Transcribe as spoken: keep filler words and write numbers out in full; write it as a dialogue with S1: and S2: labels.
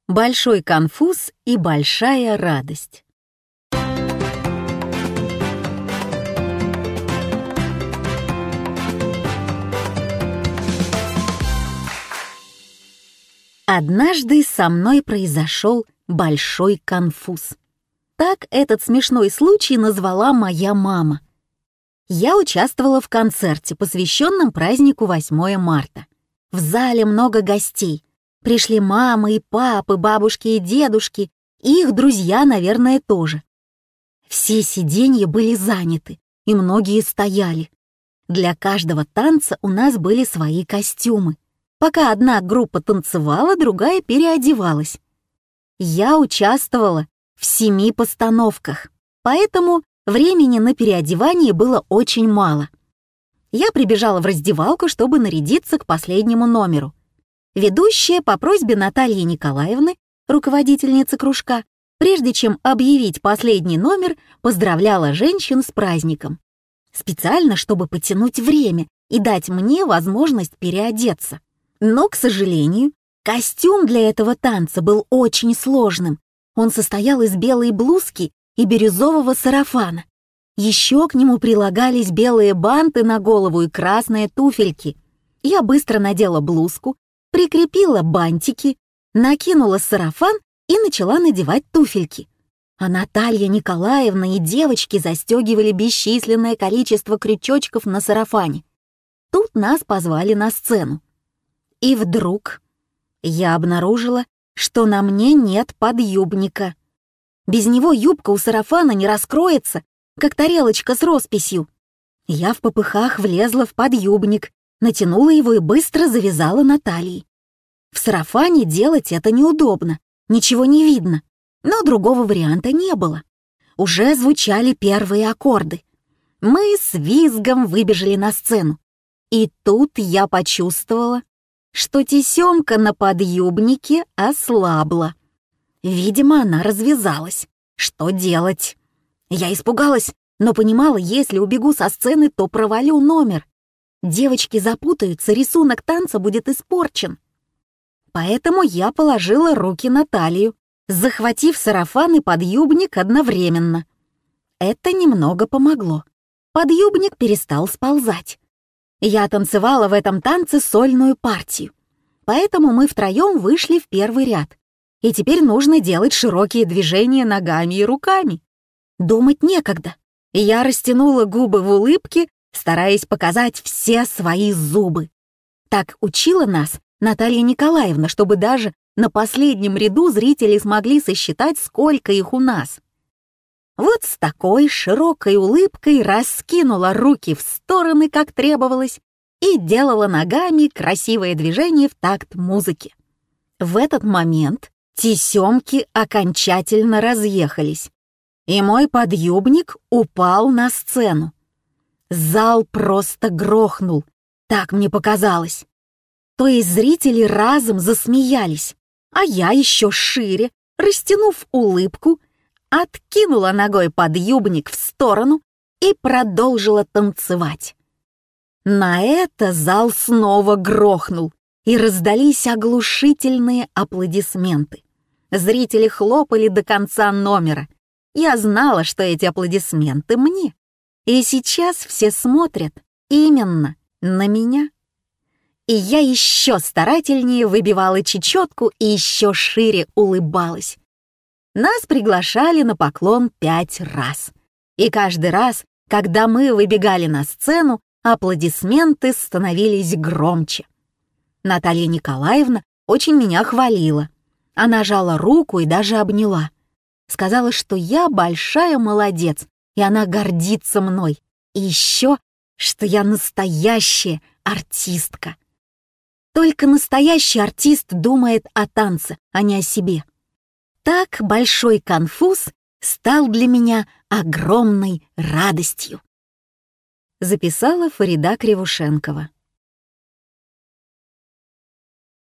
S1: Большой конфуз и большая радость. Однажды со мной произошел большой конфуз. Так этот смешной случай назвала моя мама. Я участвовала в концерте, посвященном празднику восьмое марта. В зале много гостей. Пришли мамы и папы, бабушки и дедушки, и их друзья, наверное, тоже. Все сиденья были заняты, и многие стояли. Для каждого танца у нас были свои костюмы. Пока одна группа танцевала, другая переодевалась. Я участвовала в семи постановках, поэтому времени на переодевание было очень мало. Я прибежала в раздевалку, чтобы нарядиться к последнему номеру. Ведущая по просьбе Натальи Николаевны, руководительницы кружка, прежде чем объявить последний номер, поздравляла женщин с праздником. Специально, чтобы потянуть время и дать мне возможность переодеться. Но, к сожалению, костюм для этого танца был очень сложным. Он состоял из белой блузки и бирюзового сарафана. Еще к нему прилагались белые банты на голову и красные туфельки. Я быстро надела блузку, прикрепила бантики, накинула сарафан и начала надевать туфельки. А Наталья Николаевна и девочки застегивали бесчисленное количество крючочков на сарафане. Тут нас позвали на сцену. И вдруг я обнаружила, что на мне нет подъюбника. Без него юбка у сарафана не раскроется, как тарелочка с росписью. Я в попыхах влезла в подъюбник, натянула его и быстро завязала на талии. В сарафане делать это неудобно, ничего не видно, но другого варианта не было. Уже звучали первые аккорды. Мы с визгом выбежали на сцену. И тут я почувствовала, что тесемка на подъюбнике ослабла. Видимо, она развязалась. Что делать? Я испугалась, но понимала, если убегу со сцены, то провалю номер. Девочки запутаются, рисунок танца будет испорчен. Поэтому я положила руки на талию, захватив сарафан и подъюбник одновременно. Это немного помогло. Подъюбник перестал сползать. Я танцевала в этом танце сольную партию. Поэтому мы втроем вышли в первый ряд. И теперь нужно делать широкие движения ногами и руками. Думать некогда. Я растянула губы в улыбке, стараясь показать все свои зубы. Так учила нас Наталья Николаевна, чтобы даже на последнем ряду зрители смогли сосчитать, сколько их у нас. Вот с такой широкой улыбкой раскинула руки в стороны, как требовалось, и делала ногами красивые движения в такт музыки. В этот момент тесемки окончательно разъехались, и мой подъюбник упал на сцену. Зал просто грохнул, так мне показалось. То есть зрители разом засмеялись, а я еще шире, растянув улыбку, откинула ногой подъюбник в сторону и продолжила танцевать. На это зал снова грохнул, и раздались оглушительные аплодисменты. Зрители хлопали до конца номера. Я знала, что эти аплодисменты мне. И сейчас все смотрят именно на меня. И я еще старательнее выбивала чечетку и еще шире улыбалась. Нас приглашали на поклон пять раз. И каждый раз, когда мы выбегали на сцену, аплодисменты становились громче. Наталья Николаевна очень меня хвалила. Она жала руку и даже обняла. Сказала, что я большая молодец, и она гордится мной. И еще, что я настоящая артистка. Только настоящий артист думает о танце, а не о себе. Так большой конфуз стал для меня огромной радостью. Записала Фарида Кривушенкова.